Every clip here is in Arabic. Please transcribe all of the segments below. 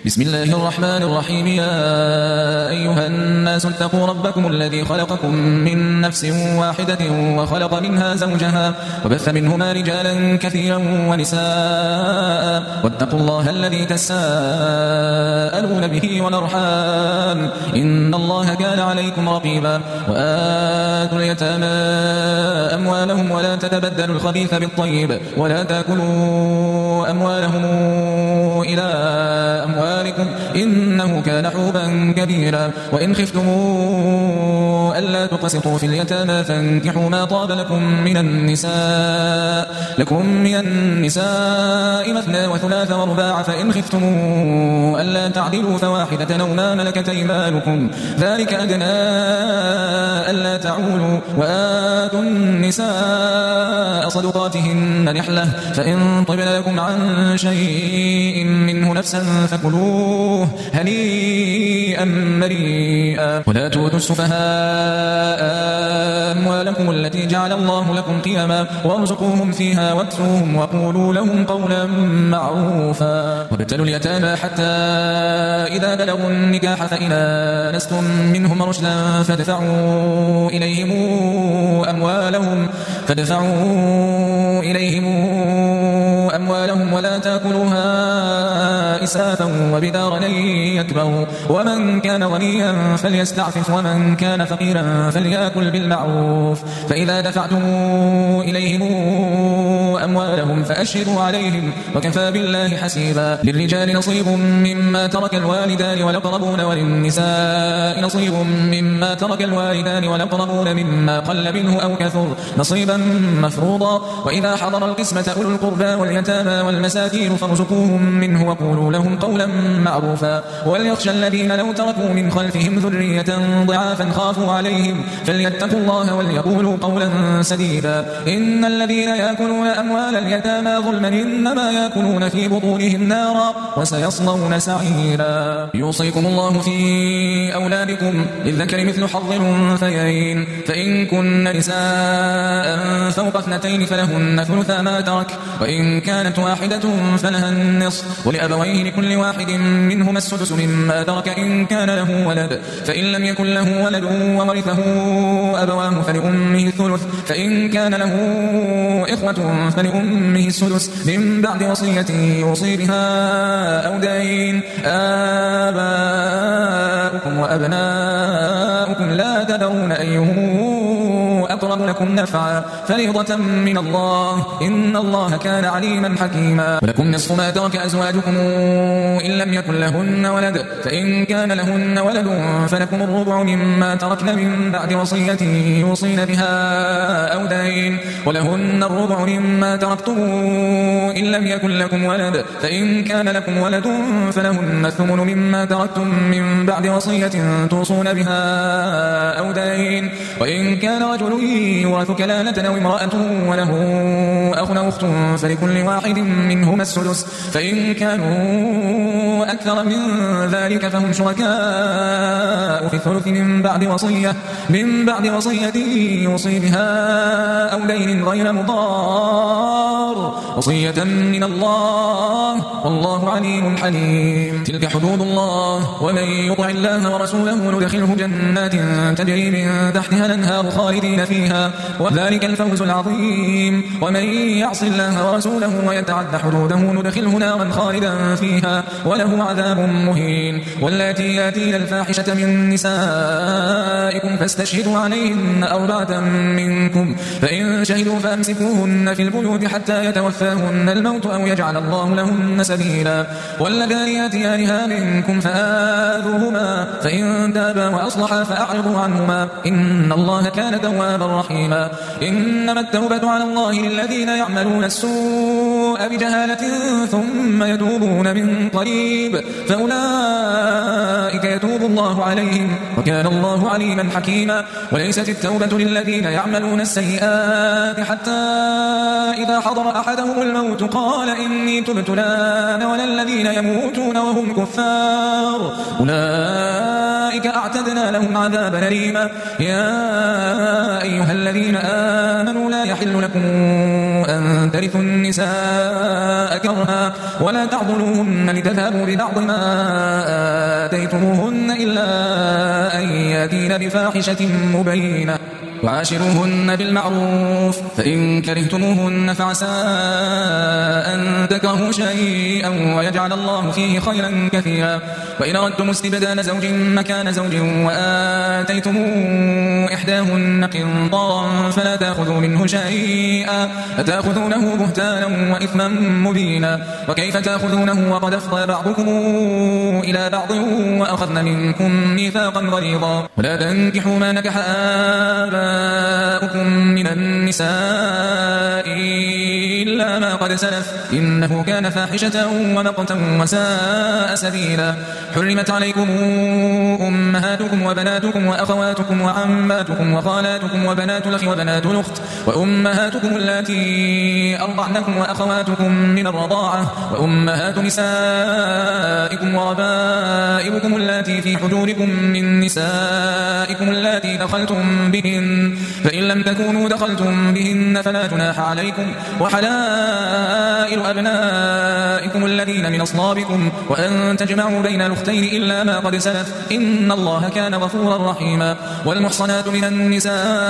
بسم الله الرحمن الرحيم. يا أيها الناس اتقوا ربكم الذي خلقكم من نفس واحدة وخلق منها زوجها وبث منهما رجالا كثيرا ونساء واتقوا الله الذي تساءلون به والأرحام إن الله كان عليكم رقيبا. وآتوا اليتامى أموالهم ولا تتبدلوا الخبيث بالطيب ولا تأكلوا أموالهم إلى أموالكم إنه كان حوبا كبيرا. وإن خفتم ألا تقسطوا في اليتامى فانكحوا ما طاب لكم من النساء مثنى وثلاث ورباع فإن خفتم ألا تعدلوا فواحدة أو ما ملكت أيمانكم ذلك أدنى ألا تعولوا. وآتوا النساء صدقاتهن نحلة فإن طبن لكم عن شيء منه نفسا فكلوه هنيئا مريئا. ولا تؤتوا السفهاء أموالكم التي جعل الله لكم قيما وارزقوهم فيها واكسوهم وقولوا لهم قولا معروفا. وابتلوا اليتامى حتى إذا بلغوا النكاح فإن آنستم منهم رشدا فادفعوا إليهم أموالهم ولا تأكلوها إسرافا وبدارا أن يكبروا. ومن كان غنيا فليستعفف ومن كان فقيرا فليأكل بالمعروف. فإذا دفعتم إليهم أموالهم فأشهدوا عليهم وكفى بالله حسيبا. للرجال نصيب مما ترك الوالدان والأقربون وللنساء نصيب مما ترك الوالدان والأقربون مما قل منه أو كثر نصيبا مفروضا. وإذا حضر القسمة أولو القربى واليتامى والمساكين فارزقوهم منه وقولوا لهم قولا معروفا. وليخشى الذين لو تركوا من خلفهم ذرية ضعافا خافوا عليهم فليتقوا الله وليقولوا قولا سديدا. إن الذين يأكلون أموال اليتامى ظلما إنما يأكلون في بطونهم نارا وسيصلون سعيرا. يوصيكم الله في أولادكم للذكر مثل حظ الأنثيين فإن كن نساء فوق 2 فلهن ثلثا ما ترك وإن كانت واحدة فلها النصف ولأبويه لكل واحد منهما السدس مما ترك إن كان له ولد فإن لم يكن له ولد وورثه أبواه فلأمه الثلث فإن كان له إخوة فلأمه السدس من بعد وصية يوصي بها أو دين. آباؤكم وأبناؤكم لا تدرون أيهم أقرب لكم نفعا فريضة من الله إن الله كان عليما حكيما. ولكم نصف ما ترك أزواجكم إن لم يكن لهن ولد فإن كان لهن ولد فلكم الربع مما تركن من بعد وصية يوصين بها أو دين ولهن الربع مما تركتم إن لم يكن لكم ولد فإن كان لكم ولد فلهن الثمن مما تركتم من بعد وصية توصون بها أو دين. وإن كان رجل يورث كلالة أو امرأة وله أخ أو أخت فلكل واحد منهما السدس فإن كانوا أكثر من ذلك فهم شركاء في الثلث من بعد وصية يوصي بها أو دين غير مضار وصية من الله والله عليم حليم. تلك حدود الله ومن يطع الله ورسوله ندخله جنات تجري من تحتها الأنهار خالدين فيها وذلك الفوز العظيم. ومن يعص الله ورسوله ويتعد حدوده ندخله نارا خالدا فيها وله عذاب مهين. واللاتي ياتين الفاحشة من نسائكم فاستشهدوا عليهن 4 منكم فإن شهدوا فأمسكوهن في البيوت حتى يتوفاهن الموت أو يجعل الله لهن سبيلا. واللذان ياتيانها منكم فآذوهما فإن تابا وأصلحا فأعرضوا عنهما إن الله كان توابا رحيما. إنما التوبة على الله للذين يعملون السوء بجهالة ثم يتوبون من قريب فأولئك يتوب الله عليهم وكان الله عليما حكيما. وليست التوبة للذين يعملون السيئات حتى إذا حضر أحدهم الموت قال إني تبت الآن ولا الذين يموتون وهم كفار أولئك أولئك أعتدنا لهم عذابا أليما. يا أيها الذين آمنوا لا يحل لكم أن ترثوا النساء كرها ولا تعضلوهن لتذهبوا ببعض ما آتيتموهن إلا أن يأتين بفاحشة مبينة وعاشروهن بالمعروف فإن كرهتموهن فعسى أن تكرهوا شيئا ويجعل الله فيه خيرا كثيرا. وإن أردتم استبدال زوج مكان زوج وآتيتم إحداهن قنطارا فلا تأخذوا منه شيئا أتأخذونه بهتانا وإثما مبينا. وكيف تأخذونه وقد أفضى بعضكم إلى بعض وأخذن منكم ميثاقا غليظا. ولا تنكحوا ما نكح آباؤكم من النساء إلا ما قد سلف إنه كان فاحشة ومقتا وساء سبيلا. حرمت عليكم أمهاتكم وبناتكم وأخواتكم وعماتكم وخالاتكم وبنات الأخ وبنات الأخت وأمهاتكم اللاتي أرضعنكم وأخواتكم من الرضاعة وأمهات نسائكم وربائبكم اللاتي في حجوركم من نسائكم اللاتي دخلتم بهن فإن لم تكونوا دخلتم بهن فلا جناح عليكم وحلائل أبنائكم الذين من أصلابكم وأن تجمعوا بين الأختين إلا ما قد سلف إن الله كان غفورا رحيما. والمحصنات من النساء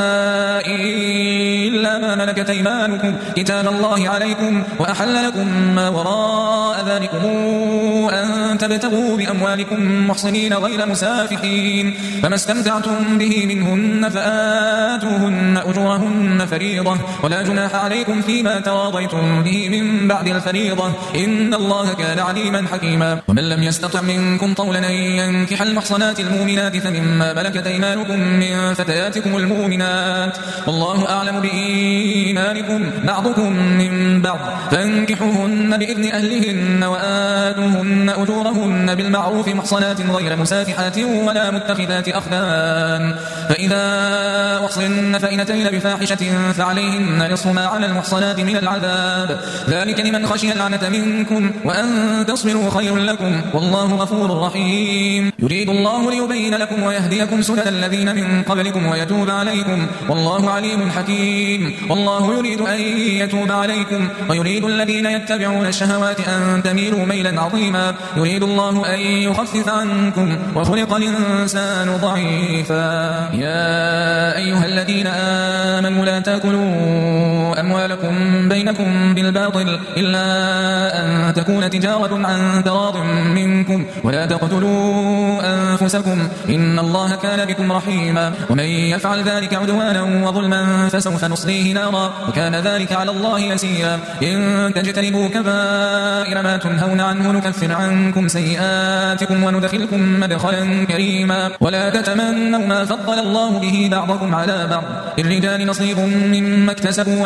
إلا ما ملكت أيمانكم كتاب الله عليكم وأحل لكم ما وراء ذلكم أن تبتغوا بأموالكم محصنين غير مسافحين فما استمتعتم به منهن فآتوهن أجورهن فريضة ولا جناح عليكم فيما تراضيتم به من بعد الفريضة إن الله كان عليما حكيما. ومن لم يستطع منكم طولا أن ينكح المحصنات المؤمنات فمما ملكت أيمانكم من فتياتكم المؤمنات والله أعلم بإيمانكم بعضكم من بعض فانكحوهن بإذن أهلهن وآتوهن أجورهن بالمعروف محصنات غير مسافحات ولا متخذات أخدان فإذا أحصن فإن أتين بفاحشة فعليهن نصف ما على المحصنات من العذاب ذلك لمن خشي العنة منكم وأن تصبروا خير لكم والله غفور رحيم. يريد الله ليبين لكم ويهديكم سنن الذين من قبلكم ويتوب عليكم والله عليم حكيم. والله يريد أن يتوب عليكم ويريد الذين يتبعون الشهوات أن تميلوا ميلا عظيما. يريد الله أن يخفف عنكم وخلق الإنسان ضعيفا. يا أيها الذين آمنوا لا تأكلوا أموالكم بينكم بالباطل إلا أن تكون تجارة عن تراض منكم ولا تقتلوا أنفسكم إن الله كان بكم رحيما. ومن يفعل ذلك عدوانا وظلما فسوف نصليه نارا وكان ذلك على الله يسيرا. إن تجتنبوا كبائر ما تنهون عنه نكفر عنكم سيئاتكم وندخلكم مدخلا كريما. ولا تتمنوا ما فضل الله به بعضكم على بعض للرجال نصيب مما اكتسبوا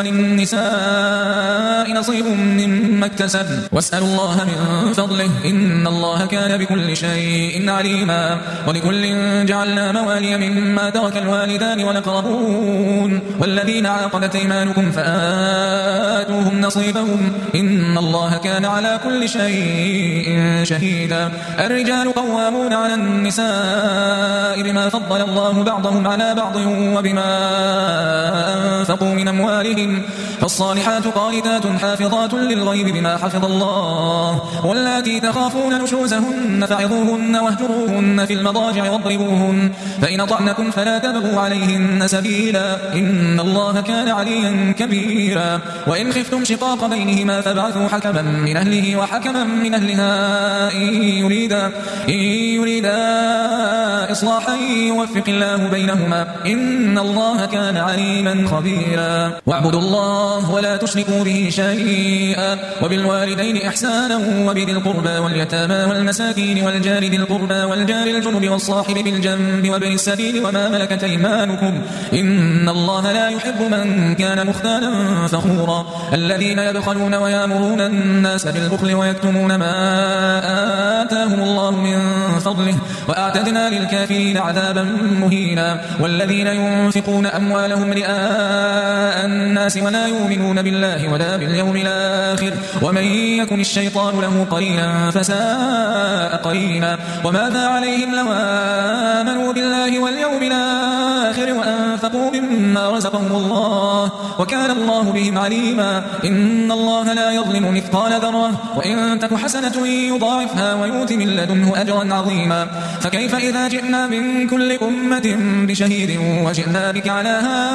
وللنساء نصيب مما اكتسبن واسألوا الله من فضله إن الله كان بكل شيء عليما. ولكل جعلنا موالي مما ترك الوالدان والأقربون والذين عاقدت أيمانكم فآتوهم نصيبهم إن الله كان على كل شيء شهيدا. الرجال قوامون على النساء بما فضل الله بعضهم على بعض وبما أنفقوا من أموالهم فالصالحات قانتات حافظات للغيب بما حفظ الله واللاتي تخافون نشوزهن فعظوهن واهجروهن في المضاجع واضربوهن فإن طعنكم فلا تبغوا عليهن سبيلا إن الله كان عليا كبيرا. وإن خفتم شقاق بينهما فابعثوا حكما من أهله وحكما من أهلها إن يريدا إصلاحا يوفق الله بينهما إن الله كان عليما خبيرا. واعبدوا الله ولا تشركوا به شيئا وبالوالدين إحسانا وبذي القربى واليتامى والمساكين والجار ذي القربى والجار الجنب والصاحب بالجنب وابن السبيل وما ملكت أيمانكم إن الله لا يحب من كان مختالا فخورا. الذين يبخلون ويأمرون الناس بالبخل ويكتمون ما آتاهم الله من فضله وأعتدنا للكافرين عذابا مهينا. والذين ينفقون أموالهم رئاء الناس ولا يؤمنون بالله ولا باليوم الآخر ومن يكن الشيطان له قرينا فساء قرينا. وماذا عليهم لو آمنوا بالله واليوم الآخر وأنفقوا مما رزقهم الله وكان الله بهم عليما. إن الله لا يظلم مثقال ذرة وإن تك حسنة يضاعفها ويؤت من لدنه أجرا عظيما. فكيف إذا جئنا من كل أمة بشهيد وجئنا بك على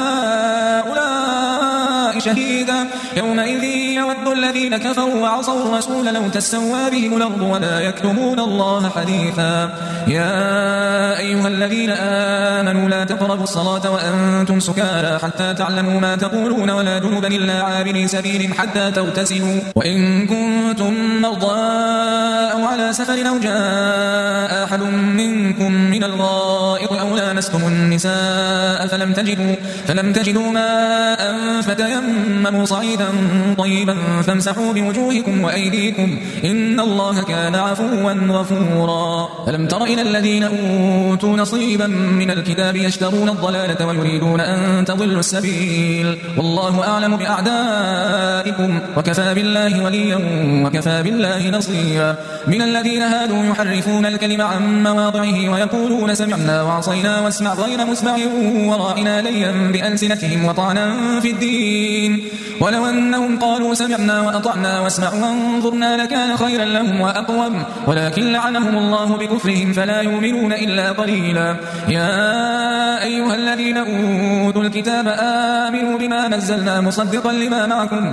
هؤلاء شهيدا يومئذ يود الذين كفروا وعصوا الرسول لو تسوى بهم الأرض ولا يكتمون الله حديثا. يا أيها الذين آمنوا لا تقربوا الصلاة وأنتم سكارى حتى تعلموا ما تقولون ولا جنبا إلا عابري سبيل حتى تغتسلوا وإن كنتم مرضى أو على سفر أو جاء أحد منكم من الغائط أو لامستم النساء فلم تجدوا ماء فتيمموا صعيدا طيبا فامسحوا بوجوهكم وأيديكم إن الله كان عفوا غفورا. ألم تر إلى الذين أوتوا نصيبا من الكتاب يشترون الضلالة ويريدون أن تضلوا السبيل والله أعلم بأعدائكم وكفى بالله وليا وكفى بالله نصيرا. من الذين هادوا يحرفون الكلم عن مواضعه ويقولون سمعنا وعصينا واسمع غير مسمع ورائنا ليا بألسنتهم وطعنا في الدين ولو أنهم قالوا سمعنا وأطعنا واسمع وانظرنا لكان خيرا لهم وأقوم ولكن لعنهم الله بكفرهم فلا يؤمنون إلا قليلا. يا أيها الذين أوتوا الكتاب آمنوا بما نزلنا مصدقا لما معكم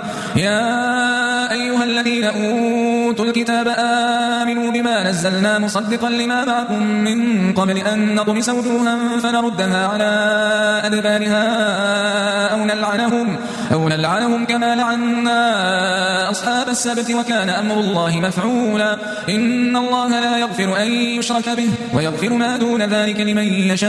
من قبل أن نطمس وجوها فنردها على أدبارها أو نلعنهم كما لعنا أصحاب السبت وكان أمر الله مفعولا. إن الله لا يغفر أن يشرك به ويغفر ما دون ذلك لمن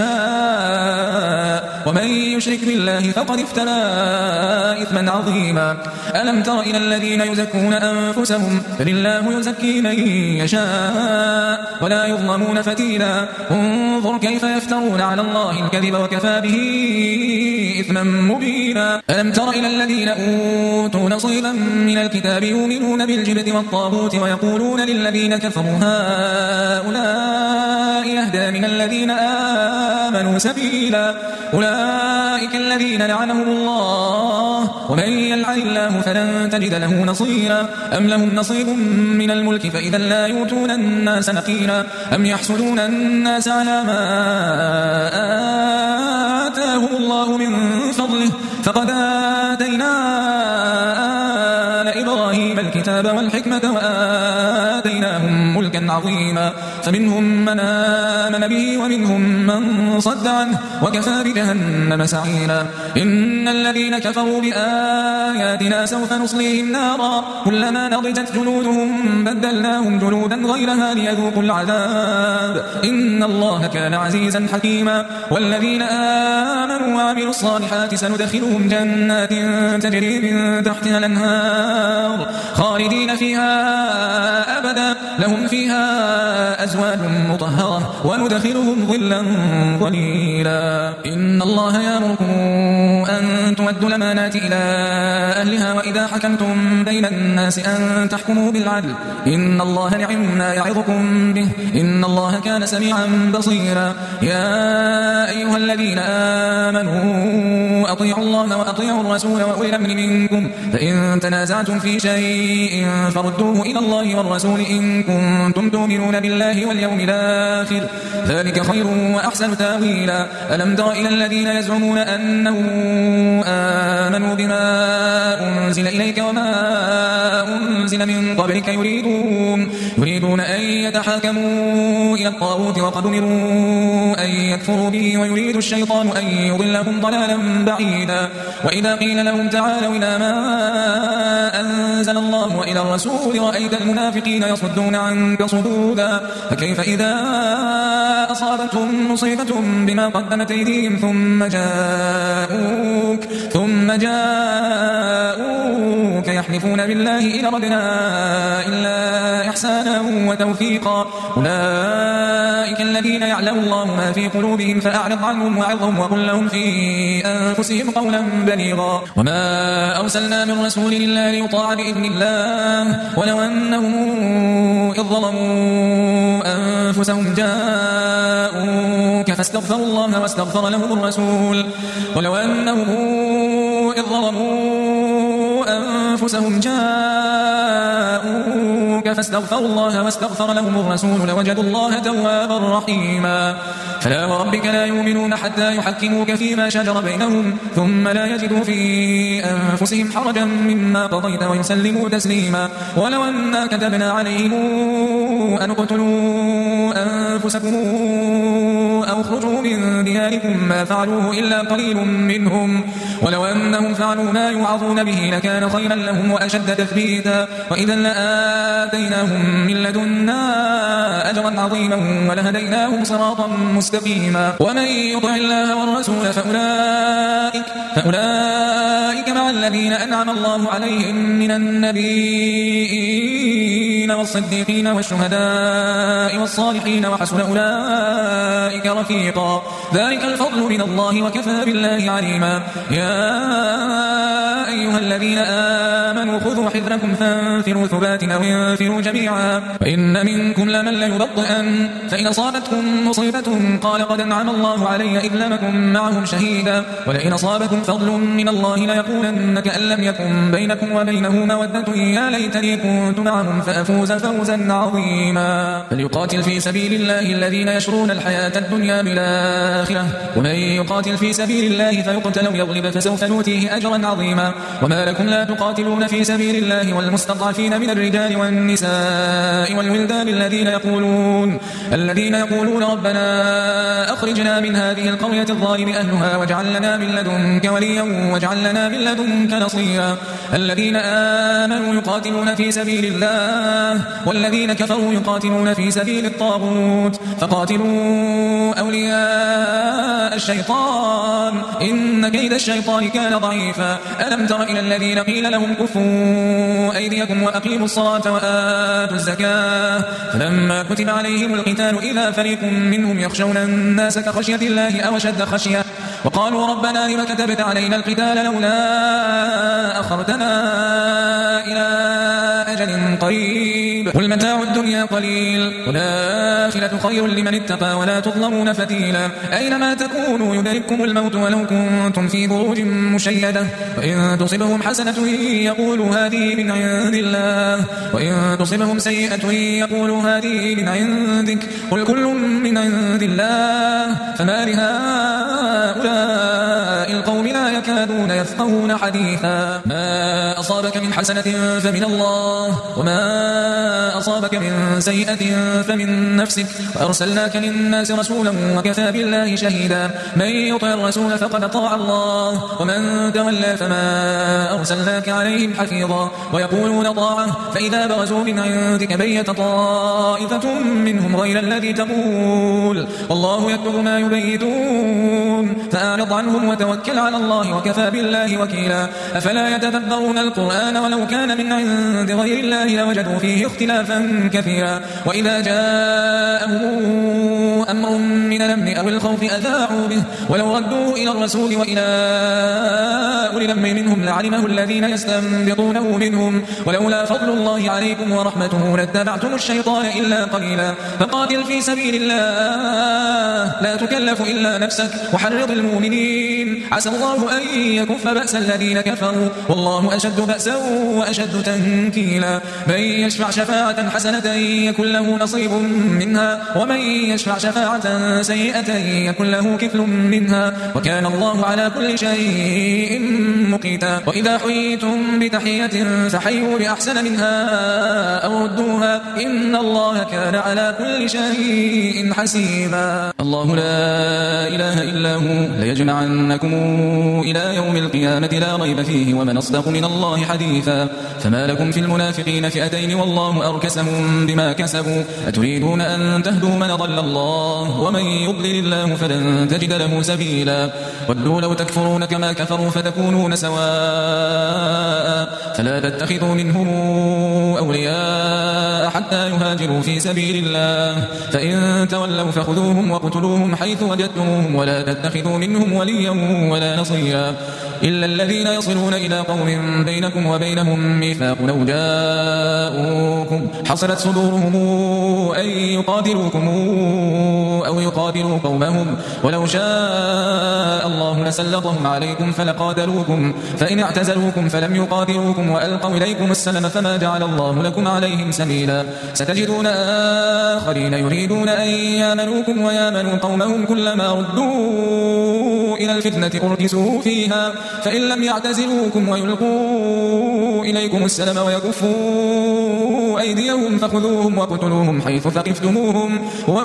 يشاء ومن يشرك بالله فقد افترى إثما عظيما. ألم تر إلى الذين يزكون أنفسهم بل الله يزكي من يشاء ولا يظلمون فتيلا. انظر كيف يفترون على الله الكذب وكفى به إثما مبينا. ألم تر إلى الذين أوتوا نصيبا من الكتاب يؤمنون بالجبت والطاغوت ويقولون للذين كفروا هؤلاء يهدى من الذين آمنوا سبيلا. أولئك الذين لعنهم الله ومن يلعن الله فلن تجد له نصيرا. أم لهم نصيب من الملك فإذا لا يؤتون الناس نقيرا. أم يحسدون الناس على ما آتاهم الله من فضله فقد آتينا آل إبراهيم الكتاب والحكمة وآتيناهم ملكا عظيما. فمنهم من آمن به ومنهم من صد عنه وكفى بجهنم سعيرا. إن الذين كفروا بآياتنا سوف نصليهم نارا كلما نضجت جلودهم بدلناهم جلودا غيرها ليذوقوا العذاب إن الله كان عزيزا حكيما. والذين آمنوا وعملوا الصالحات سندخلهم جنات تجري من تحتها الأنهار خالدين فيها أبدا لهم فيها أزواج مطهرة وندخلهم ظلا ظليلا. إن الله يأمركم أن تودوا الأمانات إلى أهلها وإذا حكمتم بين الناس أن تحكموا بالعدل إن الله نعم ما يعظكم به إن الله كان سميعا بصيرا. يا أيها الذين آمنوا أطيعوا الله وأطيعوا الرسول وأولي الأمر منكم فإن تنازعتم في شيء فردوه إلى الله والرسول إن كنتم تؤمنون بالله واليوم الآخر ذلك خير وأحسن تاويلا. ألم تر إلى الذين يزعمون أنهم آمنوا بما أنزل إليك وما أنزل من قبلك يريدون أن يتحاكموا إلى الطاغوت وقد أمروا أن يكفروا به ويريد الشيطان أن يضلهم ضلالا بعيدا. وإذا قيل لهم تعالوا إلى ما أنزل الله وإلى الرسول رأيت المنافقين يصدون عنك صدودا. فكيف إذا أصابتهم مصيبة بما قدمت أيديهم ثم جاءوك ثم جاءوك يحلفون بالله إن أردنا إلا إحسانا وتوفيقا أولئك الذين يعلم الله ما في قلوبهم فأعرض عنهم وعظهم وقل لهم في أنفسهم قولا بليغا وما أرسلنا من رسول إلا ليطاع بإذن الله ولو أنهم إذ ظلموا أنفسهم جاءوك فاستغفروا الله واستغفر لهم الرسول ولو أنهم إذ ظلموا أنفسهم جاءوك فاستغفروا الله واستغفر لهم الرسول لوجدوا الله توابا رحيما فلا وربك لا يؤمنون حتى يحكموك فيما شجر بينهم ثم لا يجدوا في أنفسهم حرجا مما قضيت ويسلموا تسليما ولو أنا كتبنا عليهم أن اقتلوا أنفسكم أو اخرجوا من دياركم ما فعلوه إلا قليل منهم ولو أنهم فعلوا ما يوعظون به لكان خيرا لهم وأشد تثبيتا وإذا لآتيناهم من لدنا أجرا عظيما ولهديناهم صراطا مستقيما ومن يطع الله والرسول فأولئك مع الذين أنعم الله عليهم من النبيين والصديقين والشهداء والصالحين وحسن أولئك رفيقا ذلك الفضل من الله وكفى بالله عليما يا أيها الذين آمنوا خذوا حذركم فانفروا ثبات أو انفروا جميعا فإن منكم لمن ليبطئن فإن أصابتكم مصيبة قال قد أنعم الله علي إذ لم أكن معهم شهيدا ولئن أصابكم فضل من الله ليقولن كأن لم يكن بينكم وبينه مودة يا ليتني كنت معهم فأفوز فوزا عظيما فليقاتل في سبيل الله الذين يشرون الحياة الدنيا بالآخرة ومن يقاتل في سبيل الله فيقتل أو يغلب فسوف نؤتيه أجرا عظيما وما لكم لا تقاتلون في سبيل الله والمستضعفين من الرجال والنساء والولدان الذين يقولون ربنا أخرجنا من هذه القرية الظالم أهلها واجعل لنا من لدنك وليا واجعل لنا من لدنك نصيرا الذين آمنوا يقاتلون في سبيل الله والذين كفروا يقاتلون في سبيل الطاغوت فقاتلوا أولياء الشيطان إن كيد الشيطان كان ضعيفا ألم تر إلى الذين قيل لهم كفوا أيديكم وأقيموا الصلاة وآتوا الزكاة فلما كتب عليهم القتال إذا فريق منهم يخشون الناس كخشية الله أو أشد خشية وقالوا ربنا لم كتبت علينا القتال لولا أخرتنا إلى أجل قريب قل متاع الدنيا قليل والآخرة خير لمن اتقى ولا تظلمون فتيلا أينما تكونوا يدرككم الموت ولو كنتم في بروج مشيدة وإن تصبهم حسنة يقولوا هذه من عند الله وإن تصبهم سيئة يقولوا هذه من عندك قل كل من عند الله فما لهؤلاء القوم لا يكادون يفقهون حديثا ما أصابك من حسنة فمن الله وما أصابك من سيئة فمن نفسك وأرسلناك للناس رسولا وكفى بالله شهيدا من يطع الرسول فقد طاع الله ومن تولى فما أرسلناك عليهم حفيظا ويقولون طاعة فإذا برزوا من عندك بيت طائفة منهم غير الذي تقول والله يكتب ما يبيتون فأعرض عنهم وتوكل على الله وكفى بالله وكيلا أفلا يتدبرون القرآن ولو كان من عند غير الله لوجدوا فيه اختلافا كثيرا وإذا جاءهم أمر من الأمن أو الخوف أذاعوا به ولو ردوه إلى الرسول وإلى أولي الأمر منهم لعلمه الذين يستنبطونه منهم ولولا فضل الله عليكم ورحمته لاتبعتم الشيطان إلا قليلا فقاتل في سبيل الله لا تكلف إلا نفسك وحرض المؤمنين عسى الله أن يكف بأس الذين كفروا والله أشد بأسا وأشد تنكيلا من يشفع شفاعة حسنة يكن له نصيب منها ومن يشفع شفاعة سيئة يكن له كفل منها وكان الله على كل شيء مقيتا وإذا حييتم بتحية فحيوا بأحسن منها أو ردوها إن الله كان على كل شيء حسيبا. الله لا إله إلا هو ليجمعنكم إلى يوم القيامة لا ريب فيه ومن أصدق من الله حديثا فما لكم في المنافقين فئتين والله أركسهم بما كسبوا أتريدون أن تهدوا من ضل الله ومن يضلل الله فلن تجد له سبيلا ودوا لو تكفرون كما كفروا فتكونون سواء فلا تتخذوا منهم أولياء حتى يهاجروا في سبيل الله فإن تولوا فخذوهم وقتلوهم حيث وجدتموهم ولا تتخذوا منهم وليا ولا نصيرا إلا الذين يصلون إلى قوم بينكم وبينهم ميثاق لو جاءوكم حصلت صدورهم أن يقاتلوكم أو يقاتلوا قومهم ولو شاء الله لسلطهم عليكم فلقاتلوكم فإن اعتزلوكم فلم يقاتلوكم وألقوا إليكم السلم فما جعل الله لكم عليهم سبيلا ستجدون آخرين يريدون أن يامنوكم ويامنوا قومهم كلما ردوا إلى الفتنة أركسوا فيها فإن لم يعتزلوكم ويلقوا إليكم السلم ويكفوا أيديهم فخذوهم وقتلوهم حيث ثقفتموهم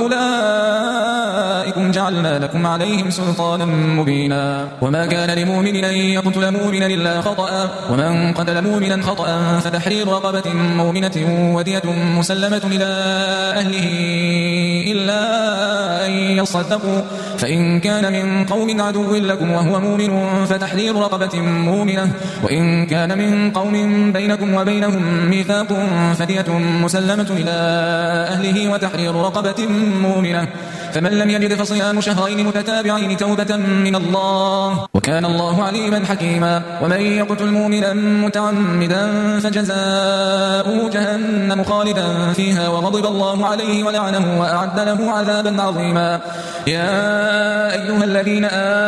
وأولئكم جعلنا لكم عليهم سلطانا مبينا وما كان لمؤمن أن يقتل مؤمنا إلا خطأ ومن قتل مؤمنا خطأ فتحرير رقبة مؤمنة ودية مسلمة إلى أهله إلا أن يصدقوا فإن كان من قوم عدو لكم وهو مؤمن فتحرير رقبة مؤمنة وإن كان من قوم بينكم وبينهم ميثاق فدية مسلمة إلى أهله وتحرير رقبة مؤمنة فمن لم يجد فصيام شهرين متتابعين توبة من الله وكان الله عليما حكيما ومن يقتل مؤمنا متعمدا فجزاؤه جهنم خالدا فيها وغضب الله عليه ولعنه وأعد له عذابا عظيما يا أيها الذين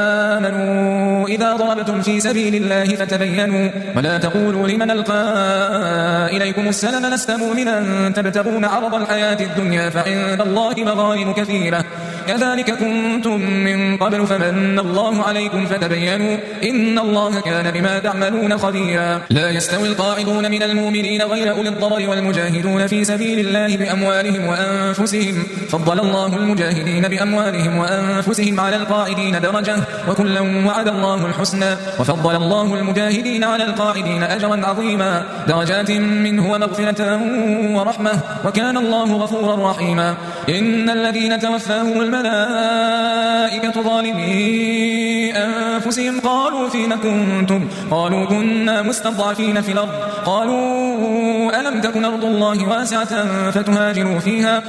آمنوا إذا ضربتم في سبيل الله فتبينوا ولا تقولوا لمن ألقى إليكم السلام لست مؤمنا تبتغون عرض الحياة الدنيا فعند الله مغانم كثيرة كذلك كنتم من قبل فمن الله عليكم فتبينوا إن الله كان بما تعملون خبيرا لا يستوي القاعدون من المؤمنين غير أولي الضرر والمجاهدون في سبيل الله بأموالهم وأنفسهم فضل الله المجاهدين بأموالهم وأنفسهم على القاعدين درجة وكلا وعد الله الحسنى وفضل الله المجاهدين على القاعدين أجرا عظيما درجات منه ومغفرة ورحمة وكان الله غفورا رحيما إن الذين توفاهم الملائكة ظالمي أنفسهم قالوا فيما كنتم قالوا كنا مستضعفين في الأرض قالوا ألم تكن أرض الله واسعة فتهاجروا فيها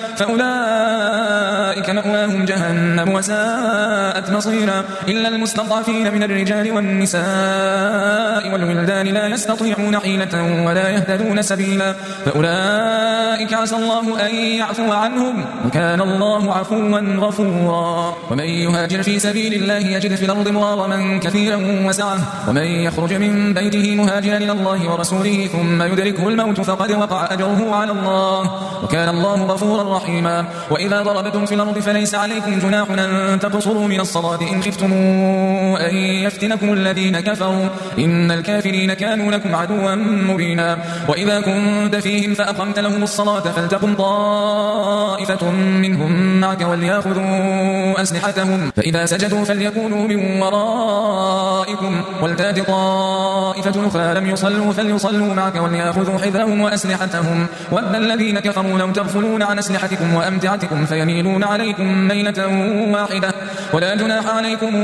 فأولئك مأواهم جهنم وساءت مصيرا إلا المستضعفين من الرجال والنساء والولدان لا يستطيعون حيلة ولا يهتدون سبيلا فأولئك عسى الله أن يعفو عنهم وكان الله عفوا غفورا ومن يهاجر في سبيل الله يجد في الأرض مغارما كثيرا وسعة ومن يخرج من بيته مهاجرا إلى الله ورسوله ثم يدركه الموت فقد وقع أجره على الله وكان الله غفورا رحيما وإذا ضربتم في الأرض فليس عليكم جناح أن تقصروا من الصلاة إن خفتم أن يفتنكم الذين كفروا إن الكافرين كانوا لكم عدوا مبينا وإذا كنت فيهم فأقمت لهم الصلاة فلتقم طائفة منهم معك وليأخذوا أسلحتهم فإذا سجدوا فليكونوا من ورائكم ولتأت طائفة أخرى لم يصلوا فليصلوا معك وليأخذوا حذرهم وأسلحتهم ود الذين كفروا لو تغفلون عن أسلحتكم وأمتعتكم فيميلون عليكم ميلة واحدة ولا جناح عليكم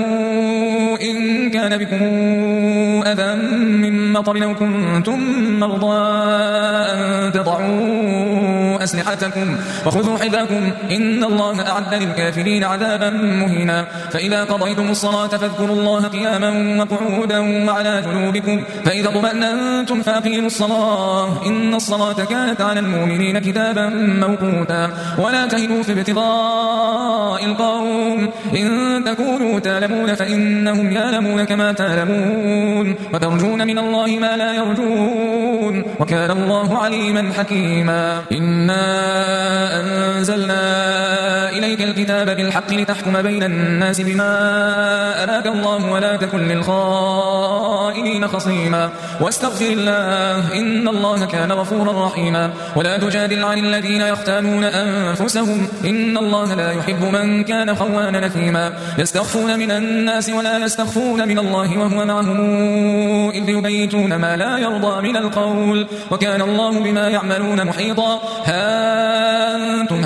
إن كان بكم أذى من مطر أو كنتم مرضى أن تضعوا أسلحتكم وخذوا حذركم إن الله أعد للكافرين عذابا مهينا فإذا قضيتم الصلاة فاذكروا الله قياما وقعودا وعلى جنوبكم فإذا اطمأننتم فأقيموا الصلاة إن الصلاة كانت على المؤمنين كتابا موقوتا ولا تهنوا في ابتغاء القوم إن إن تكونوا تعلمون فإنهم يعلمون كما تعلمون وترجون من الله ما لا يرجون وكان الله عليما حكيما. إنا أنزلنا إليك الكتاب بالحق لتحكم بين الناس بما أراك الله ولا تكن للخائنين خصيما واستغفر الله إن الله كان غفورا رحيما. ولا تجادل عن الذين يختانون أنفسهم إن الله لا يحب من كان خوانا نثيما. يستخفون من الناس ولا يستخفون من الله وهو معهم إذ يبيتون ما لا يرضى من القول وكان الله بما يعملون محيطا. ها أنتم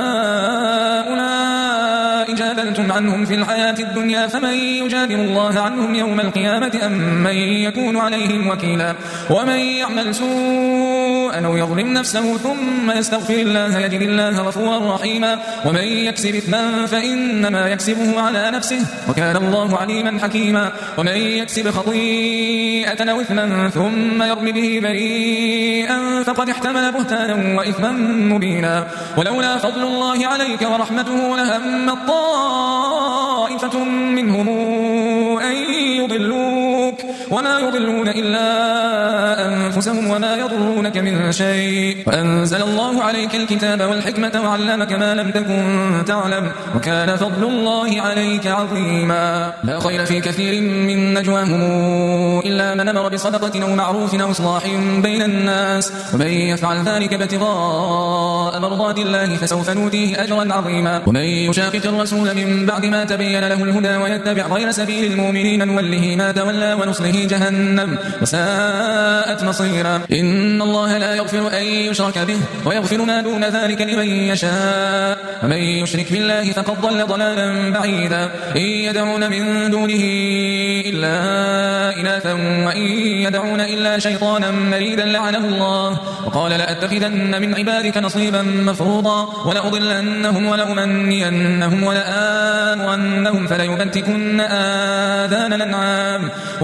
هؤلاء جادلتم عنهم في الحياة الدنيا فمن يجادل الله عنهم يوم القيامة أم من يكون عليهم وكيلا. ومن يعمل سوءا أو يظلم نفسه ثم يستغفر الله يجد الله غفورا رحيما. ومن يكسب إثما فإنما يكسبه على نفسه وكان الله عليما حكيما. ومن يكسب خطيئة أو إثما ثم يرم به بريئا فقد احتمل بهتانا وإثما مبينا. ولولا فضل الله عليك ورحمته لهم طائفة منهم أن يضلوك وما يضلون إلا أنفسهم وما يضرونك من شيء. وأنزل الله عليك الكتاب والحكمة وعلمك ما لم تكن تعلم وكان فضل الله عليك عظيما. لا خير في كثير من نجواهم إلا من أمر بصدقة أو معروف أو إصلاح بين الناس ومن يفعل ذلك ابتغاء مرضات الله فسوف نؤتيه أجرا عظيما. ومن يشاقق الرسول من بعد ما تبين له الهدى ويتبع غير سبيل المؤمنين نوله ما تولى ونصله جهنم وساءت مصيرا. إن الله لا يغفر أن يشرك به ويغفر ما دون ذلك لمن يشاء ومن يشرك بالله فقد ضل ضلالا بعيدا. إن يدعون من دونه إلا إناثا وإن يدعون إلا شيطانا مريدا لعنه الله وقال لأتخذن من عبادك نصيبا مفروضا ولأضلنهم ولأمنينهم ولآمرنهم فليبتكن آذان الأنعام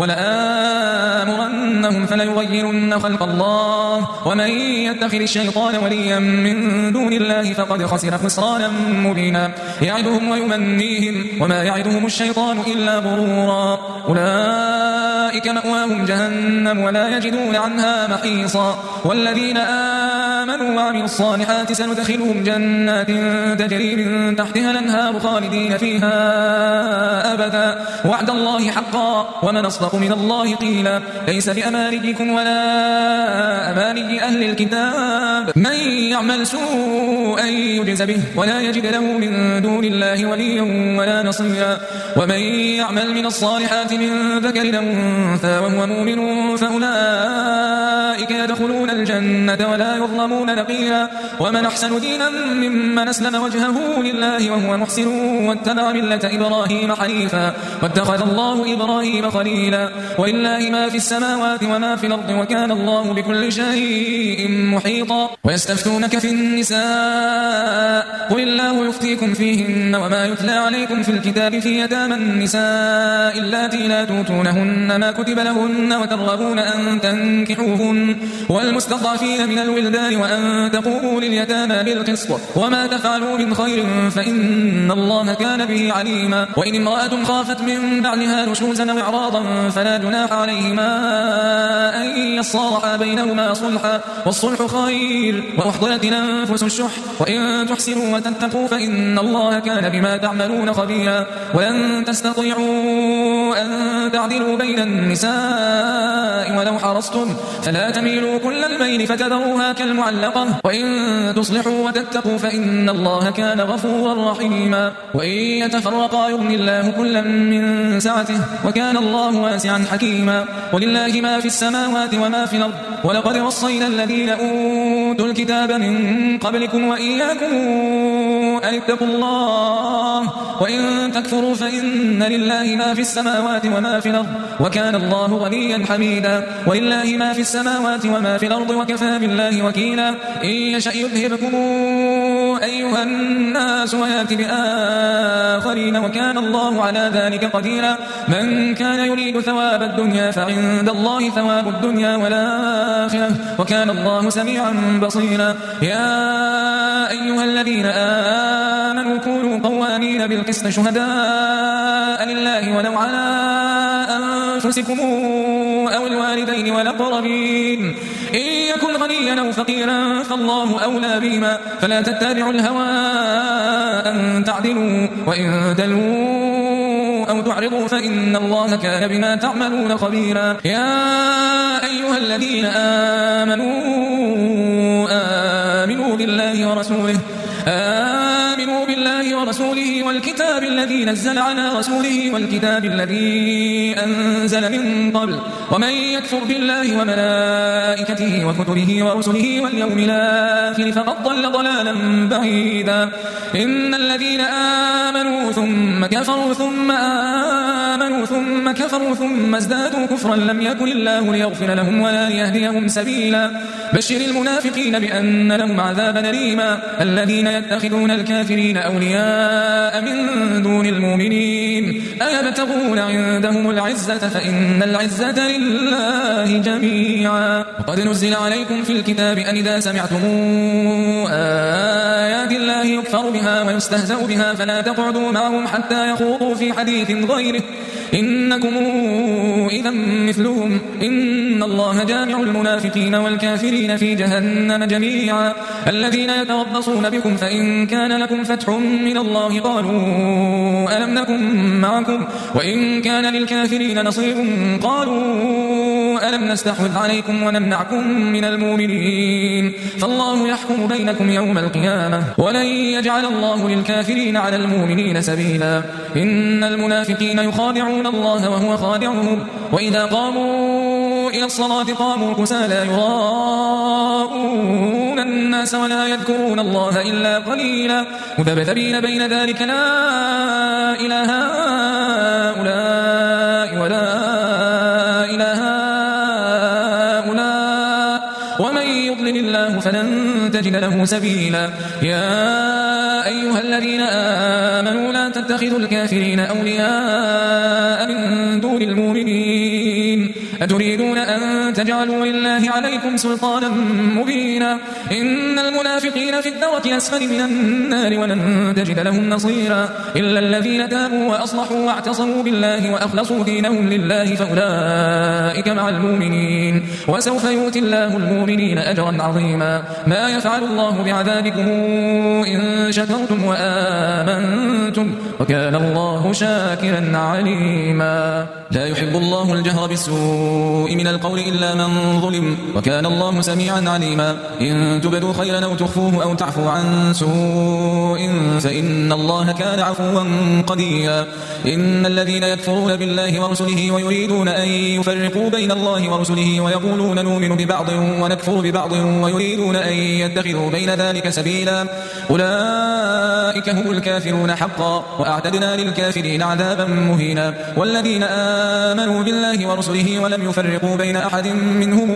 ولآمرنهم فليغيرن خلق الله ومن يتخذ الشيطان وليا من دون الله فقد خسر خسرانا مبينا. يعدهم ويمنيهم وما يعدهم الشيطان إلا غرورا. أولئك مأواهم جهنم ولا يجدون عنها محيصا. والذين آمنوا وعملوا الصالحات سندخلهم جنات تجري من تحتها الأنهار خالدين فيها أبدا وعد الله حقا ومن أصدق من الله قيلا. ليس بأمانيكم ولا أماني أهل الكتاب من يعمل سوءا يجز به ولا يجد له من دون الله وليا ولا نصيرا. ومن يعمل من الصالحات من ذكر أو أنثى وهو مؤمن فأولئك يدخلون الجنة ولا يظلمون نقيرا. ومن أحسن دينا ممن أسلم وجهه لله وهو محسن واتبع ملة إبراهيم حنيفا واتخذ الله إبراهيم خليلا. ولله ما في السماوات وما في الأرض وكان الله بكل شيء محيطا. ويستفتونك في النساء قل الله يفتيكم فيهن وما يتلى عليكم في الكتاب في يتامى النساء اللاتي لا توتونهن ما كتب لهن وترغبون أن تنكحوهن والمستضعفين من الولدان وأن تقوموا لليتامى بالقسط وما تفعلوا من خير فإن الله كان به عليما. وإن امرأة خافت من بعلها نشوزا أو إعراضا فلا جناح عليهما أن يصالحا بينهما صلحا والصلح خير وأحضرت الأنفس الشح وإن تحسنوا وتتقوا فإن الله كان بما تعملون خبيرا. ولن تستطيعوا أن تعدلوا بين النساء ولو حرصتم فلا تميلوا كل الميل فتذروها كالمعلقة وإن تصلحوا وتتقوا فإن الله كان غفورا رحيما. وإن يتفرقا يغني الله كلا من سعته وكان الله واسعا حكيما. ولله ما في السماوات وما في الأرض ولقد وصينا الذين أوتوا الكتاب من قبلكم وإياكم أن اتقوا الله وإن تكفروا فإن لله ما في السماوات وما في الأرض وكان الله غنيا حميدا. ولله ما في السماوات وما في الأرض وكفى بالله وكيلا. إن يشأ يذهبكم أيها الناس ويأت بآخرين وكان الله على ذلك قديرا. من كان يريد ثواب الدنيا فعند الله ثواب الدنيا والآخرة وكان الله سميعا بصيرا. يا أيها الذين آمنوا كونوا قوامين بالقسط شهداء لله ولو على أنفسكم أو الوالدين والأقربين إن يكن غنيا أو فقيرا فالله أولى بهما فلا تتبعوا الهوى أن تعدلوا وإن دلوا أو تعرضوا فإن الله كان بما تعملون خبيرا يا أيها الذين آمنوا بالله ورسوله والكتاب الذي نزل على رسوله والكتاب الذي أنزل من قبل ومن يكفر بالله وملائكته وكتبه ورسله واليوم الآخر فقد ضل ضلالا بعيدا إن الذين آمنوا ثم كفروا ثم آمنوا ثم كفروا ثم ازدادوا كفرا لم يكن الله ليغفر لهم ولا ليهديهم سبيلا بشر المنافقين بأن لهم عذابا أليما الذين يتخذون الكافرين أولياء من دون المؤمنين أيبتغون عندهم العزة فإن العزة لله جميعا وقد نزل عليكم في الكتاب أن إذا سمعتم آيات الله يكفر بها ويستهزأ بها فلا تقعدوا معهم حتى يخوضوا في حديث غيره إنكم إذا مثلهم إن الله جامع المنافقين والكافرين في جهنم جميعا الذين يتربصون بكم فإن كان لكم فتح من الله قالوا ألم نكن معكم وإن كان للكافرين نصيب قالوا ألم نستحوذ عليكم ونمنعكم من المؤمنين فالله يحكم بينكم يوم القيامة ولن يجعل الله للكافرين على المؤمنين سبيلا إن المنافقين يخادعون الله وهو خادعهم وإذا قاموا إلى الصلاة قاموا كسالى يراءون الناس ولا يذكرون الله إلا قليلا مذبذبين بين ذلك لا إله هؤلاء ولا إله هؤلاء ومن يضلل الله فلن تجد له سبيلا يا أيها الذين آمنوا لا تتخذوا الكافرين أولياء من دون المؤمنين أتريدون أن تجعلوا لله عليكم سلطانا مبينا إن المنافقين في الدرك الأسفل من النار ولن تجد لهم نصيرا إلا الذين تابوا وأصلحوا واعتصموا بالله وأخلصوا دينهم لله فأولئك مع المؤمنين وسوف يؤتي الله المؤمنين أجرا عظيما ما يفعل الله بعذابكم إن شكرتم وآمنتم وكان الله شاكرا عليما لا يحب الله الجهر بالسوء من القول إلا من ظلم وكان الله سميعا عليما إن تبدوا خيرا أو تخفوه أو تعفو عن سوء فإن الله كان عفوا قديرا إن الذين يكفرون بالله ورسله ويريدون أن يفرقوا بين الله ورسله ويقولون نؤمن ببعض ونكفر ببعض ويريدون أن يتخذوا بين ذلك سبيلا أولئك هم الكافرون حقا وأعتدنا للكافرين عذابا مهينا والذين آمنوا بالله ورسله ولم يفرقوا بين أحد منهم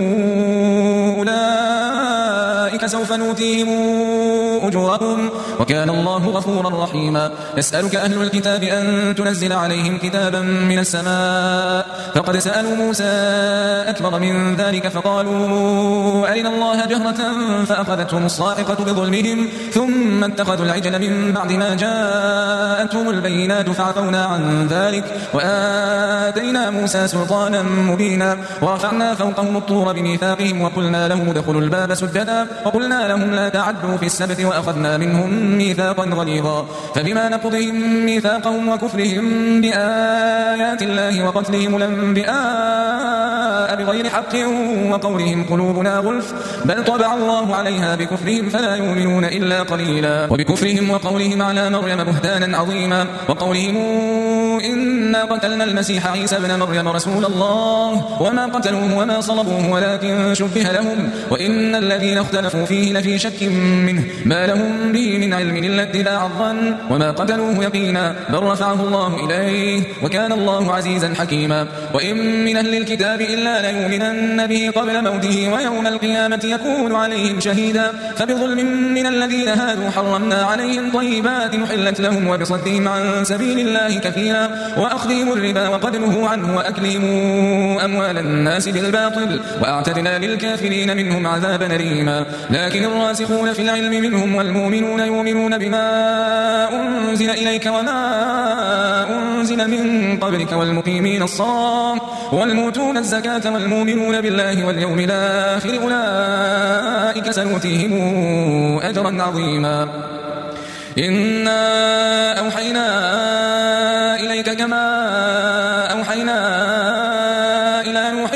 أولئك سوف نؤتيهم أجورهم وكان الله غفورا رحيما يسألك أهل الكتاب أن تنزل عليهم كتابا من السماء فقد سألوا موسى أكبر من ذلك فقالوا أرنا الله جهرة فأخذتهم الصاعقة بظلمهم ثم اتخذوا العجل من بعد ما جاءتهم البينات فعفونا عن ذلك وآتينا موسى سلطانا مبينا ورفعنا فوقهم الطور بميثاقهم وقلنا لهم ادخلوا الباب سجدا وقلنا لهم لا تعدوا في السبت وأخذنا منهم ميثاقا غليظا فبما نقضهم ميثاقهم وكفرهم بآيات الله وقتلهم الأنبياء بغير حق وقولهم قلوبنا غلف بل طبع الله عليها بكفرهم فلا يؤمنون إلا قليلا وبكفرهم وقولهم على مريم بهتانا عظيما وقولهم إنا قتلنا المسيح عيسى ابن مريم رسول الله وما قتلوه وما صلبوه ولكن شبه لهم وإن الذين اختلفوا فيه لفي شك منه ما لهم به من علم إلا اتباع الظن وما قتلوه يقينا بل رفعه الله إليه وكان الله عزيزا حكيما وإن من أهل الكتاب إلا ليؤمنن به قبل موته ويوم القيامة يكون عليهم شهيدا فبظلم من الذين هادوا حرمنا عليهم طيبات أحلت لهم وبصدهم عن سبيل الله كثيرا الله وأخذهم الربا وقد نهوا عنه وأكلهم أموال الناس بالباطل وأعتدنا للكافرين منهم عذابا أليما. لكن الراسخون في العلم منهم والمؤمنون يؤمنون بما أنزل إليك وما أنزل من قبلك والمقيمين الصلاة والمؤتون الزكاة والمؤمنون بالله واليوم الآخر أولئك سنؤتيهم أجرا عظيما. إنا أوحينا إليك كما أوحينا إلى نوح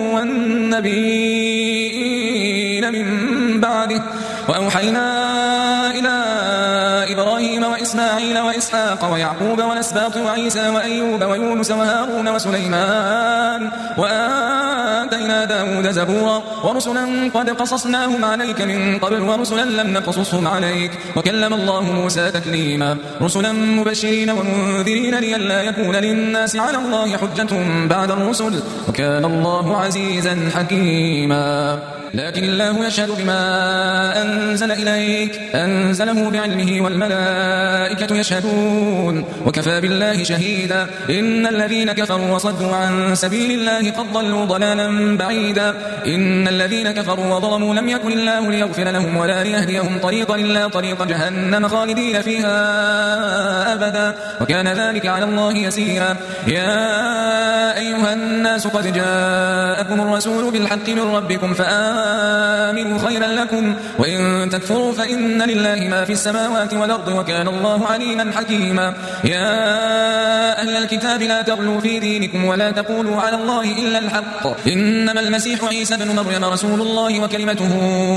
والنبيين من بعده وأوحينا إلى إبراهيم وإسماعيل وإسحاق ويعقوب والأسباط وعيسى وأيوب ويونس وهارون وسليمان وآتينا داود زبورا ورسلا قد قصصناهم عليك من قبل ورسلا لم نقصصهم عليك وكلم الله موسى تكليما. رسلا مبشرين ومنذرين لئلا يكون للناس على الله حجة بعد الرسل وكان الله عزيزا حكيما. لكن الله يشهد بما أنزل إليك أنزله بعلمه والملائكة يشهدون وكفى بالله شهيدا. إن الذين كفروا وصدوا عن سبيل الله قد ضلوا ضلالا بعيدا. إن الذين كفروا وظلموا لم يكن الله ليغفر لهم ولا ليهديهم طريقا إلا طريق جهنم خالدين فيها أبدا وكان ذلك على الله يسيرا. يا أيها الناس قد جاءكم الرسول بالحق من ربكم فآمنوا خيرا لكم وإن تكفروا فإن لله ما في السماوات والأرض وكان الله عليما حكيما. يا أهل الكتاب لا تغلوا في دينكم ولا تقولوا على الله إلا الحق إنما المسيح عيسى بن مريم رسول الله وكلمته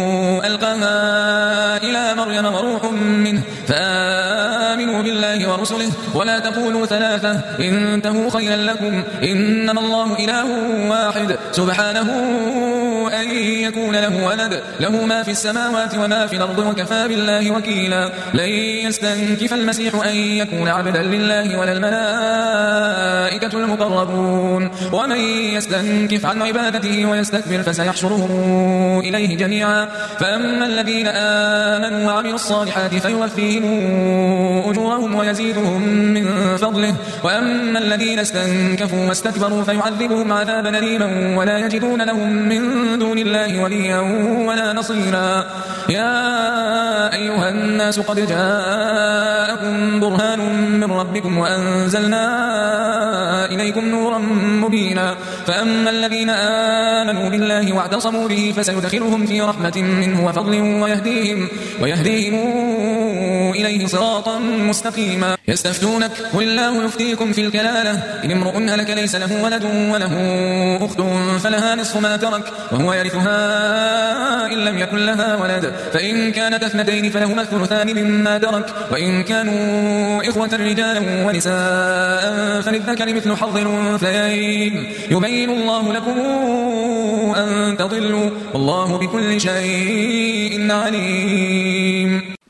ألقاها إلى مريم وروح منه فآمنوا بالله ورسله ولا تقولوا ثلاثة انتهوا خيرا لكم إنما الله إله واحد سبحانه أن يكون له ولد له ما في السماوات وما في الأرض وكفى بالله وكيلا. لن يستنكف المسيح أن يكون عبدا لله ولا الملائكة المقربون ومن يستنكف عن عبادته ويستكبر فسيحشرهم إليه جميعا. فأما الذين آمنوا وعملوا الصالحات فيوفيهم أجورهم ويزيدهم من فضله وأما الذين استنكفوا واستكبروا فيعذبهم عذابا أليما ولا يجدون لهم من دون الله وليا ولا نصيرا. يا أيها الناس قد جاءكم برهان من ربكم وأنزلنا إليكم نورا مبينا. فأما الذين آمنوا بالله واعتصموا به فسيدخلهم في رحمة منه وفضل ويهديهم إليه صراطا مستقيما. يستفتونك قل الله يفتيكم في الكلالة إن امرؤ هلك ليس له ولد وله أخت فلها نصف ما ترك وهو يرثها إن لم يكن لها ولد فإن كانت اثنتين فلهما الثلثان مما ترك وإن كانوا إخوة رجالا ونساء فللذكر مثل حظ الأنثيين يبين الله لكم أن تضلوا والله بكل شيء عليم.